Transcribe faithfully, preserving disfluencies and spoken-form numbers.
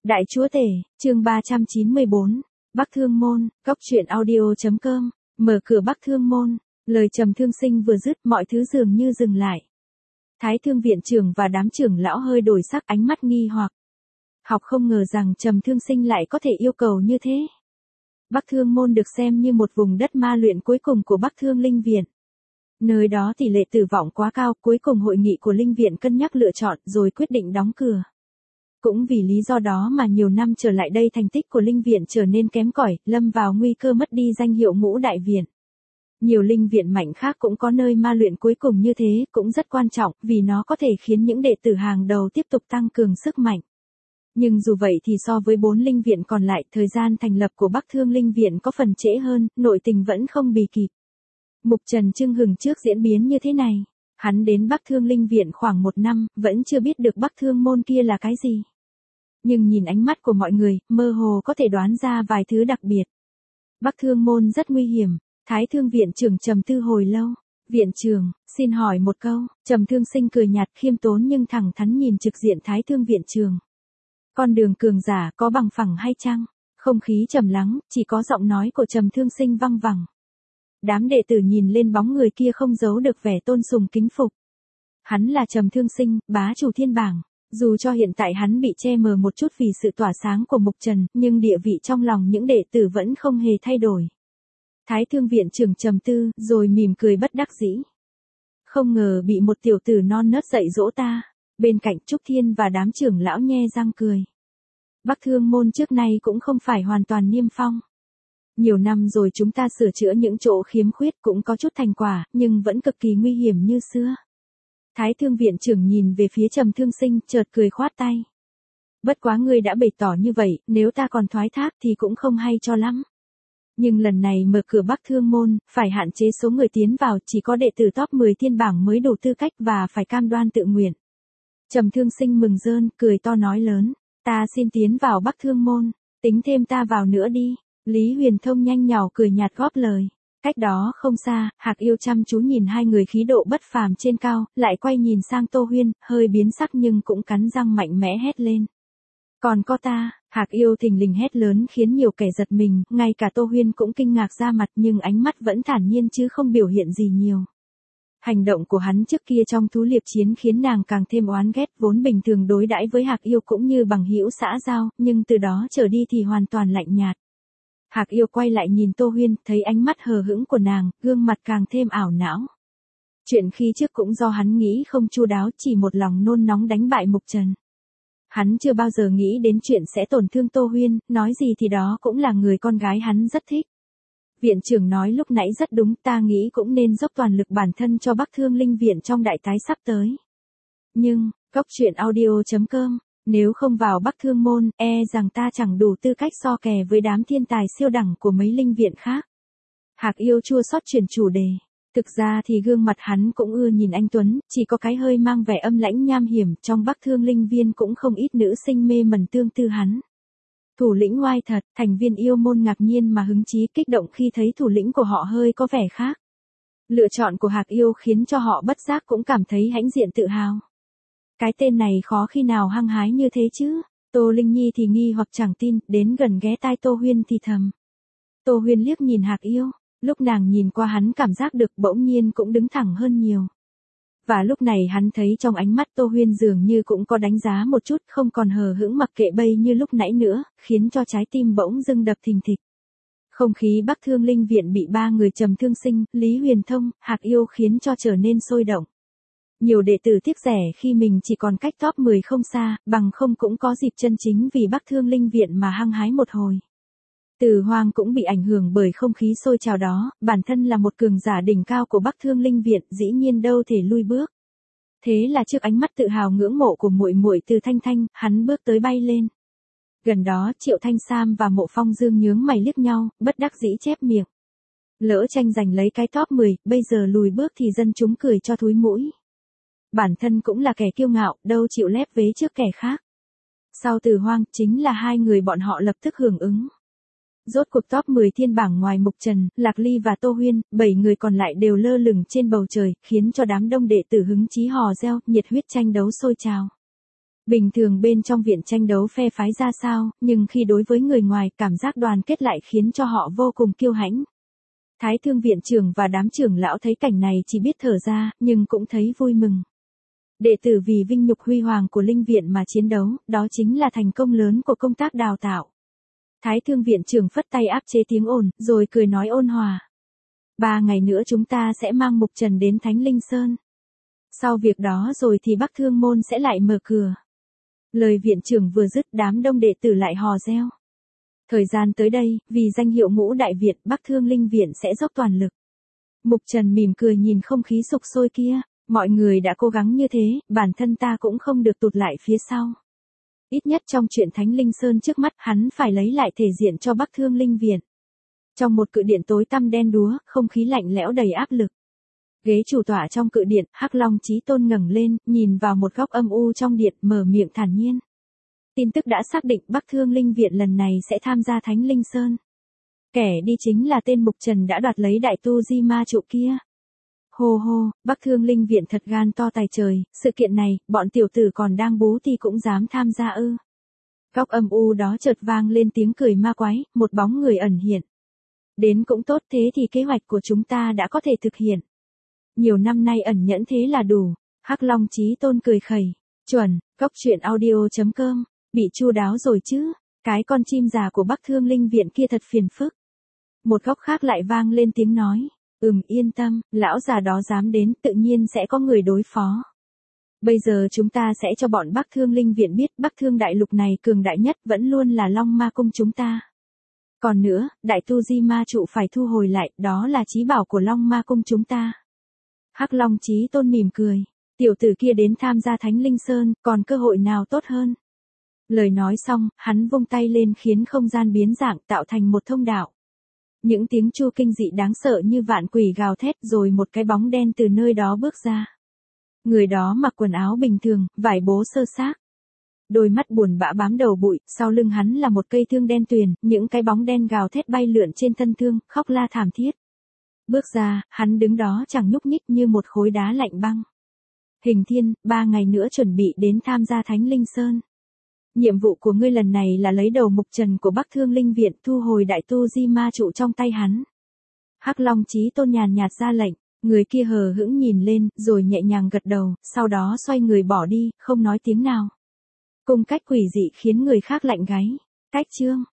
Đại chúa tể, chương ba trăm chín mươi bốn, Bắc Thương Môn, góc truyện audio chấm com, mở cửa Bắc Thương Môn, lời Trầm Thương Sinh vừa dứt mọi thứ dường như dừng lại. Thái Thương viện trưởng và đám trưởng lão hơi đổi sắc, ánh mắt nghi hoặc. Học không ngờ rằng Trầm Thương Sinh lại có thể yêu cầu như thế. Bắc Thương Môn được xem như một vùng đất ma luyện cuối cùng của Bắc Thương Linh Viện. Nơi đó tỷ lệ tử vong quá cao, cuối cùng hội nghị của Linh Viện cân nhắc lựa chọn rồi quyết định đóng cửa. Cũng vì lý do đó mà nhiều năm trở lại đây thành tích của Linh Viện trở nên kém cỏi, lâm vào nguy cơ mất đi danh hiệu ngũ đại viện. Nhiều linh viện mạnh khác cũng có nơi ma luyện cuối cùng như thế, cũng rất quan trọng, vì nó có thể khiến những đệ tử hàng đầu tiếp tục tăng cường sức mạnh. Nhưng dù vậy thì so với bốn linh viện còn lại, thời gian thành lập của Bắc Thương Linh Viện có phần trễ hơn, nội tình vẫn không bì kịp. Mục Trần chưng hừng trước diễn biến như thế này. Hắn đến Bắc Thương Linh Viện khoảng một năm, vẫn chưa biết được Bắc Thương Môn kia là cái gì. Nhưng nhìn ánh mắt của mọi người, mơ hồ có thể đoán ra vài thứ đặc biệt. Bắc Thương Môn rất nguy hiểm. Thái Thương viện trưởng trầm tư hồi lâu. Viện trưởng, xin hỏi một câu. Trầm Thương Sinh cười nhạt khiêm tốn nhưng thẳng thắn nhìn trực diện Thái Thương viện trưởng. Con đường cường giả có bằng phẳng hay chăng? Không khí trầm lắng, chỉ có giọng nói của Trầm Thương Sinh văng vẳng. Đám đệ tử nhìn lên bóng người kia không giấu được vẻ tôn sùng kính phục. Hắn là Trầm Thương Sinh, bá chủ thiên bảng. Dù cho hiện tại hắn bị che mờ một chút vì sự tỏa sáng của Mục Trần, nhưng địa vị trong lòng những đệ tử vẫn không hề thay đổi. Thái Thương viện trưởng trầm tư, rồi mỉm cười bất đắc dĩ. Không ngờ bị một tiểu tử non nớt dạy dỗ ta. Bên cạnh Trúc Thiên và đám trưởng lão nhe răng cười. Bắc Thương Môn trước nay cũng không phải hoàn toàn niêm phong. Nhiều năm rồi chúng ta sửa chữa những chỗ khiếm khuyết cũng có chút thành quả, nhưng vẫn cực kỳ nguy hiểm như xưa. Thái Thương viện trưởng nhìn về phía Trầm Thương Sinh, chợt cười khoát tay. Bất quá ngươi đã bày tỏ như vậy, nếu ta còn thoái thác thì cũng không hay cho lắm. Nhưng lần này mở cửa Bắc Thương Môn, phải hạn chế số người tiến vào, chỉ có đệ tử top mười thiên bảng mới đủ tư cách và phải cam đoan tự nguyện. Trầm Thương Sinh mừng rơn, cười to nói lớn, ta xin tiến vào Bắc Thương Môn, tính thêm ta vào nữa đi. Lý Huyền Thông nhanh nhỏ cười nhạt góp lời. Cách đó không xa, Hạc Yêu chăm chú nhìn hai người khí độ bất phàm trên cao, lại quay nhìn sang Tô Huyên, hơi biến sắc nhưng cũng cắn răng mạnh mẽ hét lên. Còn có ta, Hạc Yêu thình lình hét lớn khiến nhiều kẻ giật mình, ngay cả Tô Huyên cũng kinh ngạc ra mặt nhưng ánh mắt vẫn thản nhiên chứ không biểu hiện gì nhiều. Hành động của hắn trước kia trong thú liệp chiến khiến nàng càng thêm oán ghét, vốn bình thường đối đãi với Hạc Yêu cũng như bằng hữu xã giao, nhưng từ đó trở đi thì hoàn toàn lạnh nhạt. Hạc Yêu quay lại nhìn Tô Huyên, thấy ánh mắt hờ hững của nàng, gương mặt càng thêm ảo não. Chuyện khi trước cũng do hắn nghĩ không chu đáo, chỉ một lòng nôn nóng đánh bại Mục Trần. Hắn chưa bao giờ nghĩ đến chuyện sẽ tổn thương Tô Huyên, nói gì thì đó cũng là người con gái hắn rất thích. Viện trưởng nói lúc nãy rất đúng, ta nghĩ cũng nên dốc toàn lực bản thân cho Bắc Thương Linh Viện trong đại tái sắp tới. Nhưng, góc truyện audio chấm com, nếu không vào Bắc Thương Môn, e rằng ta chẳng đủ tư cách so kè với đám thiên tài siêu đẳng của mấy linh viện khác. Hạc Yêu chua xót chuyển chủ đề. Thực ra thì gương mặt hắn cũng ưa nhìn anh Tuấn, chỉ có cái hơi mang vẻ âm lãnh nham hiểm, trong Bắc Thương Linh Viên cũng không ít nữ sinh mê mẩn tương tư hắn. Thủ lĩnh ngoai thật, thành viên yêu môn ngạc nhiên mà hứng chí kích động khi thấy thủ lĩnh của họ hơi có vẻ khác. Lựa chọn của Hạc Yêu khiến cho họ bất giác cũng cảm thấy hãnh diện tự hào. Cái tên này khó khi nào hăng hái như thế chứ. Tô Linh Nhi thì nghi hoặc chẳng tin, đến gần ghé tai Tô Huyên thì thầm. Tô Huyên liếc nhìn Hạc Yêu, lúc nàng nhìn qua hắn cảm giác được bỗng nhiên cũng đứng thẳng hơn nhiều. Và lúc này hắn thấy trong ánh mắt Tô Huyên dường như cũng có đánh giá một chút, không còn hờ hững mặc kệ bây như lúc nãy nữa, khiến cho trái tim bỗng dưng đập thình thịch. Không khí Bắc Thương Linh Viện bị ba người Trầm Thương Sinh, Lý Huyền Thông, Hạc Yêu khiến cho trở nên sôi động. Nhiều đệ tử tiếc rẻ khi mình chỉ còn cách top mười không xa, bằng không cũng có dịp chân chính vì Bắc Thương Linh Viện mà hăng hái một hồi. Từ Hoang cũng bị ảnh hưởng bởi không khí sôi trào đó, bản thân là một cường giả đỉnh cao của Bắc Thương Linh Viện, dĩ nhiên đâu thể lui bước. Thế là trước ánh mắt tự hào ngưỡng mộ của muội muội Từ Thanh Thanh, hắn bước tới bay lên. Gần đó, Triệu Thanh Sam và Mộ Phong Dương nhướng mày liếc nhau, bất đắc dĩ chép miệng. Lỡ tranh giành lấy cái top mười, bây giờ lùi bước thì dân chúng cười cho thúi mũi. Bản thân cũng là kẻ kiêu ngạo, đâu chịu lép vế trước kẻ khác. Sau Từ Hoang, chính là hai người bọn họ lập tức hưởng ứng. Rốt cuộc top mười thiên bảng ngoài Mục Trần, Lạc Ly và Tô Huyên, bảy người còn lại đều lơ lửng trên bầu trời, khiến cho đám đông đệ tử hứng chí hò reo, nhiệt huyết tranh đấu sôi trào. Bình thường bên trong viện tranh đấu phe phái ra sao, nhưng khi đối với người ngoài, cảm giác đoàn kết lại khiến cho họ vô cùng kiêu hãnh. Thái Thương viện trưởng và đám trưởng lão thấy cảnh này chỉ biết thở ra, nhưng cũng thấy vui mừng. Đệ tử vì vinh nhục huy hoàng của linh viện mà chiến đấu, đó chính là thành công lớn của công tác đào tạo. Thái Thương viện trưởng phất tay áp chế tiếng ồn, rồi cười nói ôn hòa. Ba ngày nữa chúng ta sẽ mang Mục Trần đến Thánh Linh Sơn. Sau việc đó rồi thì Bắc Thương môn sẽ lại mở cửa. Lời viện trưởng vừa dứt, đám đông đệ tử lại hò reo. Thời gian tới đây, vì danh hiệu Ngũ Đại Viện, Bắc Thương Linh Viện sẽ dốc toàn lực. Mục Trần mỉm cười nhìn không khí sục sôi kia, mọi người đã cố gắng như thế, bản thân ta cũng không được tụt lại phía sau. Ít nhất trong chuyện Thánh Linh Sơn trước mắt, hắn phải lấy lại thể diện cho Bắc Thương Linh Viện. Trong một cự điện tối tăm đen đúa, không khí lạnh lẽo đầy áp lực. Ghế chủ tọa trong cự điện, Hắc Long Chí Tôn ngẩng lên, nhìn vào một góc âm u trong điện, mở miệng thản nhiên. Tin tức đã xác định Bắc Thương Linh Viện lần này sẽ tham gia Thánh Linh Sơn. Kẻ đi chính là tên Mục Trần đã đoạt lấy đại tu di ma trụ kia. Hô hô, Bắc Thương Linh Viện thật gan to tài trời, sự kiện này, bọn tiểu tử còn đang bú thì cũng dám tham gia ư. Góc âm u đó chợt vang lên tiếng cười ma quái, một bóng người ẩn hiện. Đến cũng tốt, thế thì kế hoạch của chúng ta đã có thể thực hiện. Nhiều năm nay ẩn nhẫn thế là đủ. Hắc Long Chí Tôn cười khẩy. Chuẩn, cốc truyện audio chấm com. Bị chu đáo rồi chứ. Cái con chim già của Bắc Thương Linh Viện kia thật phiền phức. Một góc khác lại vang lên tiếng nói. Ừm, yên tâm, lão già đó dám đến, tự nhiên sẽ có người đối phó. Bây giờ chúng ta sẽ cho bọn Bắc Thương Linh Viện biết Bắc Thương đại lục này cường đại nhất vẫn luôn là Long Ma Cung chúng ta. Còn nữa, đại tu di ma trụ phải thu hồi lại, đó là chí bảo của Long Ma Cung chúng ta. Hắc Long Chí Tôn mỉm cười. Tiểu tử kia đến tham gia Thánh Linh Sơn, còn cơ hội nào tốt hơn. Lời nói xong, hắn vung tay lên khiến không gian biến dạng tạo thành một thông đạo. Những tiếng chu kinh dị đáng sợ như vạn quỷ gào thét rồi một cái bóng đen từ nơi đó bước ra. Người đó mặc quần áo bình thường, vải bố sơ xác. Đôi mắt buồn bã bám đầu bụi, sau lưng hắn là một cây thương đen tuyền, những cái bóng đen gào thét bay lượn trên thân thương, khóc la thảm thiết. Bước ra, hắn đứng đó chẳng nhúc nhích như một khối đá lạnh băng. Hình Thiên, ba ngày nữa chuẩn bị đến tham gia Thánh Linh Sơn. Nhiệm vụ của ngươi lần này là lấy đầu Mục Trần của Bắc Thương Linh Viện, thu hồi đại tu di ma trụ trong tay hắn. Hắc Long Chí Tôn nhàn nhạt ra lệnh, người kia hờ hững nhìn lên, rồi nhẹ nhàng gật đầu, sau đó xoay người bỏ đi, không nói tiếng nào. Cung cách quỷ dị khiến người khác lạnh gáy. Cách chương